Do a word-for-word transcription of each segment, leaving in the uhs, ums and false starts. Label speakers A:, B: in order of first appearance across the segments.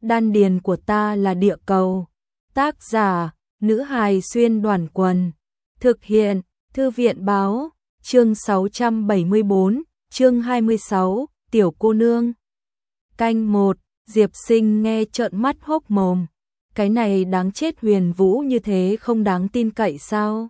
A: đan điền của ta là địa cầu. Tác giả, nữ hài xuyên đoàn quần. Thực hiện, thư viện báo, chương sáu trăm bảy mươi bốn, chương hai mươi sáu, tiểu cô nương. Canh một, Diệp Sinh nghe trợn mắt hốc mồm. Cái này đáng chết, Huyền Vũ như thế không đáng tin cậy sao?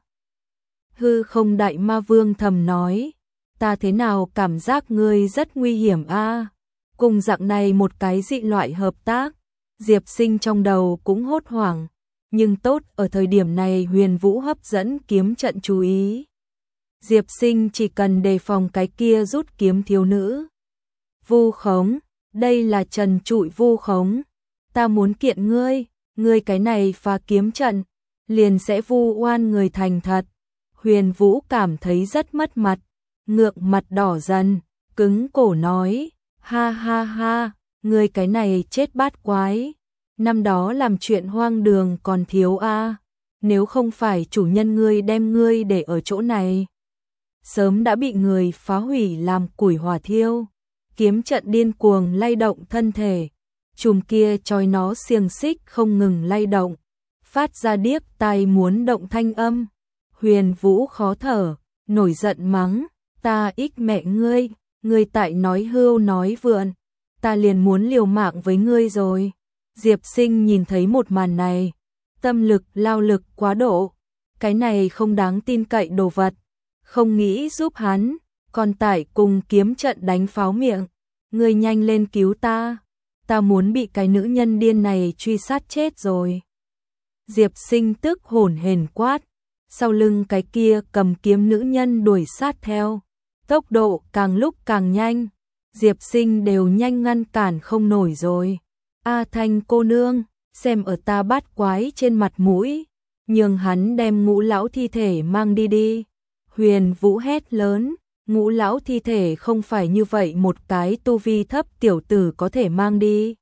A: Hư Không Đại Ma Vương thầm nói, ta thế nào cảm giác ngươi rất nguy hiểm a? Cùng dạng này một cái dị loại hợp tác, Diệp Sinh trong đầu cũng hốt hoảng, nhưng tốt ở thời điểm này Huyền Vũ hấp dẫn kiếm trận chú ý. Diệp Sinh chỉ cần đề phòng cái kia rút kiếm thiếu nữ. Vu khống, đây là trần trụi vu khống, ta muốn kiện ngươi, ngươi cái này phá kiếm trận, liền sẽ vu oan người thành thật. Huyền Vũ cảm thấy rất mất mặt, ngượng mặt đỏ dần, cứng cổ nói, ha ha ha, ngươi cái này chết bát quái, năm đó làm chuyện hoang đường còn thiếu a, nếu không phải chủ nhân ngươi đem ngươi để ở chỗ này, sớm đã bị người phá hủy làm củi hỏa thiêu. Kiếm trận điên cuồng lay động thân thể, chùm kia chói nó xiềng xích không ngừng lay động, phát ra điếc tai muốn động thanh âm. Huyền Vũ khó thở, nổi giận mắng, ta ích mẹ ngươi, ngươi tại nói hưu nói vượn, ta liền muốn liều mạng với ngươi rồi. Diệp Sinh nhìn thấy một màn này, tâm lực lao lực quá độ, cái này không đáng tin cậy đồ vật, không nghĩ giúp hắn, còn tại cùng kiếm trận đánh pháo miệng, ngươi nhanh lên cứu ta, ta muốn bị cái nữ nhân điên này truy sát chết rồi. Diệp Sinh tức hổn hển quát, sau lưng cái kia cầm kiếm nữ nhân đuổi sát theo, tốc độ càng lúc càng nhanh, Diệp Sinh đều nhanh ngăn cản không nổi rồi. A Thanh cô nương, xem ở ta bát quái trên mặt mũi, nhường hắn đem Ngũ lão thi thể mang đi đi. Huyền Vũ hét lớn, Ngũ lão thi thể không phải như vậy một cái tu vi thấp tiểu tử có thể mang đi.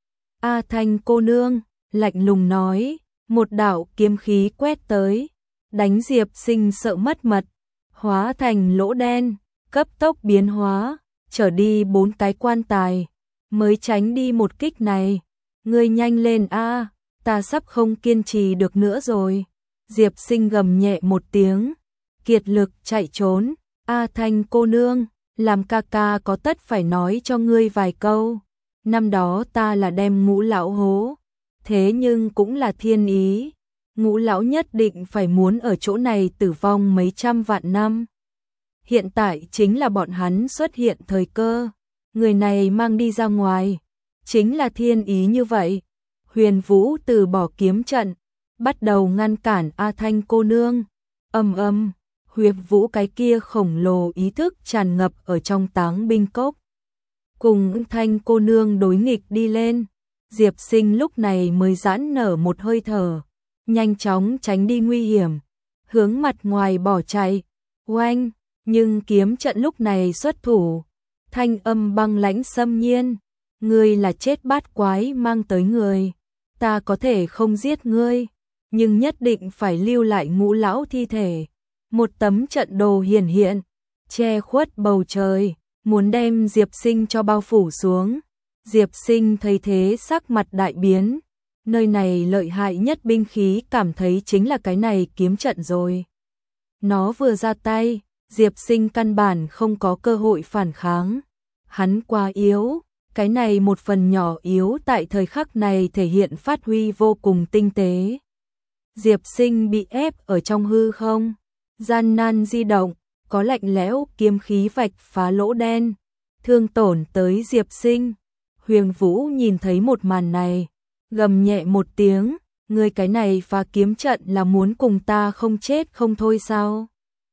A: A Thanh cô nương, lạnh lùng nói, một đạo kiếm khí quét tới, đánh Diệp Sinh sợ mất mật, hóa thành lỗ đen, cấp tốc biến hóa, trở đi bốn cái quan tài, mới tránh đi một kích này. Ngươi nhanh lên a, ta sắp không kiên trì được nữa rồi. Diệp Sinh gầm nhẹ một tiếng, kiệt lực chạy trốn. A Thanh cô nương, làm ca ca có tất phải nói cho ngươi vài câu. Năm đó ta là đem Ngũ lão hố, thế nhưng cũng là thiên ý. Ngũ lão nhất định phải muốn ở chỗ này tử vong mấy trăm vạn năm. Hiện tại chính là bọn hắn xuất hiện thời cơ, người này mang đi ra ngoài, chính là thiên ý như vậy. Huyền Vũ từ bỏ kiếm trận, bắt đầu ngăn cản A Thanh cô nương. Ầm ầm, Huyền Vũ cái kia khổng lồ ý thức tràn ngập ở trong táng binh cốc, cùng Thanh cô nương đối nghịch đi lên. Diệp Sinh lúc này mới giãn nở một hơi thở, nhanh chóng tránh đi nguy hiểm, hướng mặt ngoài bỏ chạy. Oanh, nhưng kiếm trận lúc này xuất thủ, thanh âm băng lãnh xâm nhiên, ngươi là chết bát quái mang tới người, ta có thể không giết ngươi, nhưng nhất định phải lưu lại Ngũ lão thi thể. Một tấm trận đồ hiển hiện, che khuất bầu trời, muốn đem Diệp Sinh cho bao phủ xuống. Diệp Sinh thấy thế sắc mặt đại biến, nơi này lợi hại nhất binh khí cảm thấy chính là cái này kiếm trận rồi. Nó vừa ra tay, Diệp Sinh căn bản không có cơ hội phản kháng. Hắn quá yếu, cái này một phần nhỏ yếu tại thời khắc này thể hiện phát huy vô cùng tinh tế. Diệp Sinh bị ép ở trong hư không, gian nan di động, có lạnh lẽo kiếm khí vạch phá lỗ đen, thương tổn tới Diệp Sinh. Huyền Vũ nhìn thấy một màn này, gầm nhẹ một tiếng, ngươi cái này phá kiếm trận là muốn cùng ta không chết không thôi sao?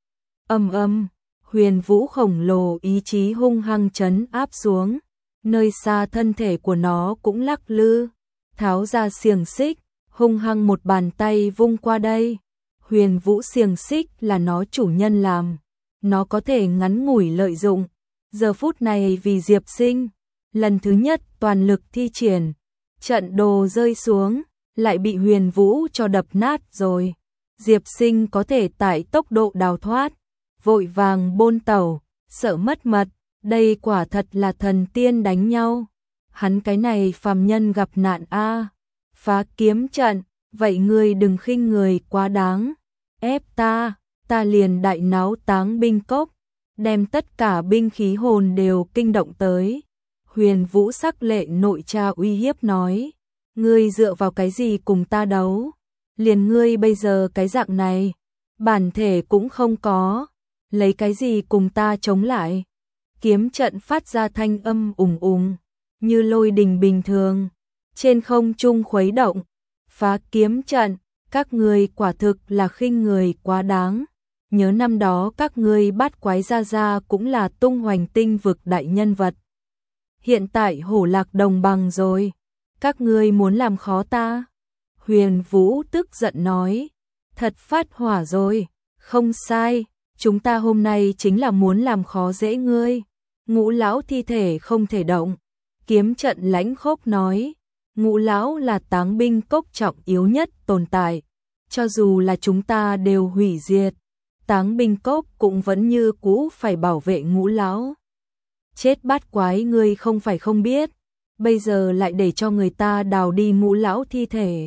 A: Ầm ầm, Huyền Vũ khổng lồ ý chí hung hăng trấn áp xuống, nơi xa thân thể của nó cũng lắc lư, tháo ra xiềng xích, hung hăng một bàn tay vung qua đây. Huyền Vũ xiềng xích là nó chủ nhân làm, nó có thể ngắn ngủi lợi dụng. Giờ phút này vì Diệp Sinh, lần thứ nhất toàn lực thi triển, trận đồ rơi xuống, lại bị Huyền Vũ cho đập nát rồi. Diệp Sinh có thể tại tốc độ đào thoát, vội vàng bôn tẩu, sợ mất mật, đây quả thật là thần tiên đánh nhau. hắn cái này phàm nhân gặp nạn a. Phá kiếm trận, vậy ngươi đừng khinh người quá đáng. Ép ta, ta liền đại náo táng binh cốc, đem tất cả binh khí hồn đều kinh động tới. Huyền Vũ sắc lệ nội tra uy hiếp nói, ngươi dựa vào cái gì cùng ta đấu? Liền ngươi bây giờ cái dạng này, bản thể cũng không có, lấy cái gì cùng ta chống lại? Kiếm trận phát ra thanh âm ùng ùng, như lôi đình bình thường, trên không trung khuấy động. Phá kiếm trận, các ngươi quả thực là khinh người quá đáng. Nhớ năm đó các ngươi bát quái gia gia cũng là tung hoành tinh vực đại nhân vật. Hiện tại hổ lạc đồng bằng rồi, các ngươi muốn làm khó ta? Huyền Vũ tức giận nói, thật phát hỏa rồi, không sai, chúng ta hôm nay chính là muốn làm khó dễ ngươi. Ngũ lão thi thể không thể động. Kiếm trận lãnh khốc nói, Ngũ lão là táng binh cốc trọng yếu nhất tồn tại, cho dù là chúng ta đều hủy diệt, táng binh cốc cũng vẫn như cũ phải bảo vệ Ngũ lão. Chết bát quái ngươi không phải không biết, bây giờ lại để cho người ta đào đi Ngũ lão thi thể.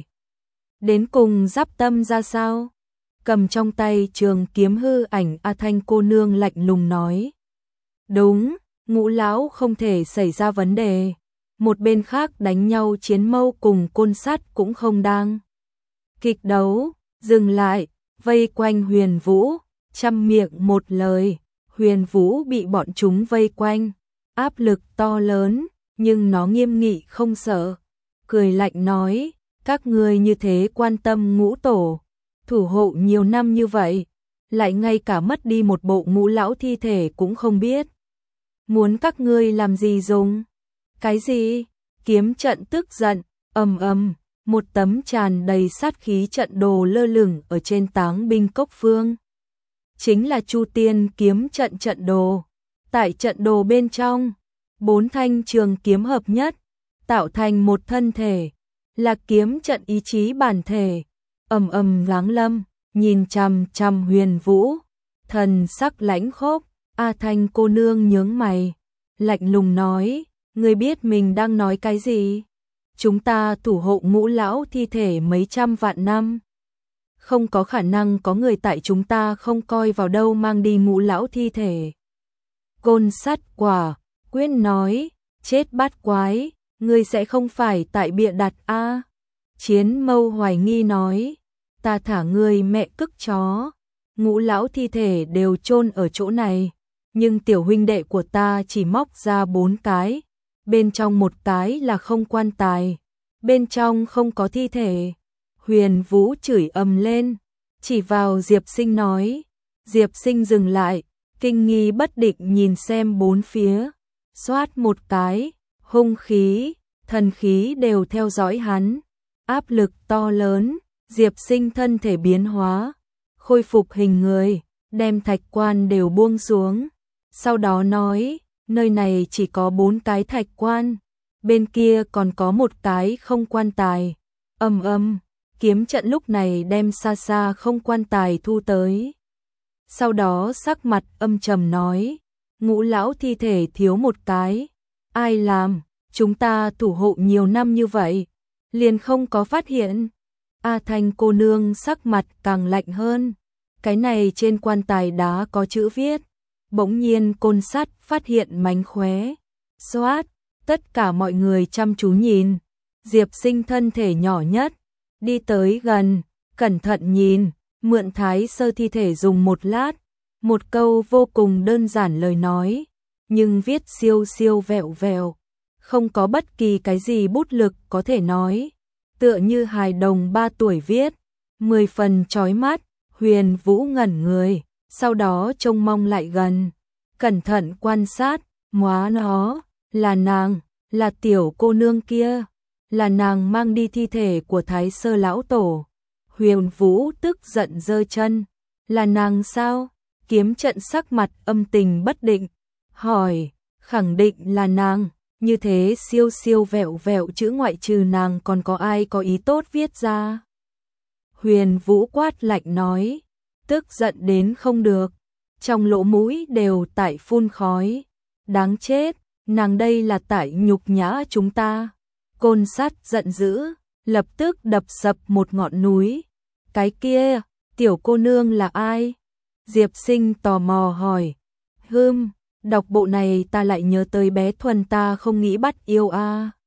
A: Đến cùng giáp tâm ra sao? Cầm trong tay trường kiếm hư ảnh A Thanh cô nương lạnh lùng nói. Đúng, Ngũ lão không thể xảy ra vấn đề. Một bên khác đánh nhau chiến mâu cùng côn sắt cũng không đang kịch đấu, dừng lại, vây quanh Huyền Vũ, trăm miệng một lời. Huyền Vũ bị bọn chúng vây quanh, áp lực to lớn, nhưng nó nghiêm nghị không sợ, cười lạnh nói, các ngươi như thế quan tâm Ngũ tổ, thủ hộ nhiều năm như vậy, lại ngay cả mất đi một bộ Ngũ lão thi thể cũng không biết. Muốn các ngươi làm gì dùng? Cái gì? Kiếm trận tức giận, ầm ầm, một tấm tràn đầy sát khí trận đồ lơ lửng ở trên táng binh cốc phương. Chính là Chu Tiên kiếm trận trận đồ. Tại trận đồ bên trong, bốn thanh trường kiếm hợp nhất, tạo thành một thân thể, là kiếm trận ý chí bản thể. Ầm ầm giáng lâm, nhìn chằm chằm Huyền Vũ, thần sắc lãnh khốc. A Thanh cô nương nhướng mày, lạnh lùng nói, ngươi biết mình đang nói cái gì? Chúng ta thủ hộ Ngũ lão thi thể mấy trăm vạn năm, không có khả năng có người tại chúng ta không coi vào đâu mang đi Ngũ lão thi thể. Côn sắt quả quyết nói, chết bát quái, ngươi sẽ không phải tại bịa đặt a? Chiến mâu hoài nghi nói, ta thả ngươi mẹ cức chó, Ngũ lão thi thể đều chôn ở chỗ này, nhưng tiểu huynh đệ của ta chỉ móc ra bốn cái, bên trong một cái là không quan tài, bên trong không có thi thể. Huyền Vũ chửi ầm lên, chỉ vào Diệp Sinh nói. Diệp Sinh dừng lại, kinh nghi bất định nhìn xem bốn phía, xoát một cái, hung khí, thần khí đều theo dõi hắn, áp lực to lớn. Diệp Sinh thân thể biến hóa, khôi phục hình người, đem thạch quan đều buông xuống. Sau đó nói, nơi này chỉ có bốn cái thạch quan, bên kia còn có một cái không quan tài. Ầm ầm, kiếm trận lúc này đem xa xa không quan tài thu tới. Sau đó sắc mặt âm trầm nói, Ngũ lão thi thể thiếu một cái, ai làm? Chúng ta thủ hộ nhiều năm như vậy, liền không có phát hiện. A Thanh cô nương sắc mặt càng lạnh hơn, cái này trên quan tài đá có chữ viết. Bỗng nhiên côn sắt phát hiện mánh khóe, xoát, tất cả mọi người chăm chú nhìn. Diệp Sinh thân thể nhỏ nhất, đi tới gần, cẩn thận nhìn, mượn Thái Sơ thi thể dùng một lát, một câu vô cùng đơn giản lời nói, nhưng viết siêu siêu vẹo vẹo, không có bất kỳ cái gì bút lực có thể nói, tựa như hài đồng ba tuổi viết, mười phần chói mắt. Huyền Vũ ngẩn người, sau đó trông mong lại gần, cẩn thận quan sát, móa nó, là nàng, là tiểu cô nương kia, là nàng mang đi thi thể của Thái Sơ lão tổ. Huyền Vũ tức giận giơ chân, là nàng sao? Kiếm trận sắc mặt âm tình bất định, hỏi, khẳng định là nàng, như thế siêu siêu vẹo vẹo chữ ngoại trừ nàng còn có ai có ý tốt viết ra? Huyền Vũ quát lạnh nói, tức giận đến không được, trong lỗ mũi đều tại phun khói, đáng chết, nàng đây là tại nhục nhã chúng ta. Côn Sát giận dữ, lập tức đập sập một ngọn núi. Cái kia, tiểu cô nương là ai? Diệp Sinh tò mò hỏi. Hừm, đọc bộ này ta lại nhớ tới bé Thuần ta không nghĩ bắt yêu a. À.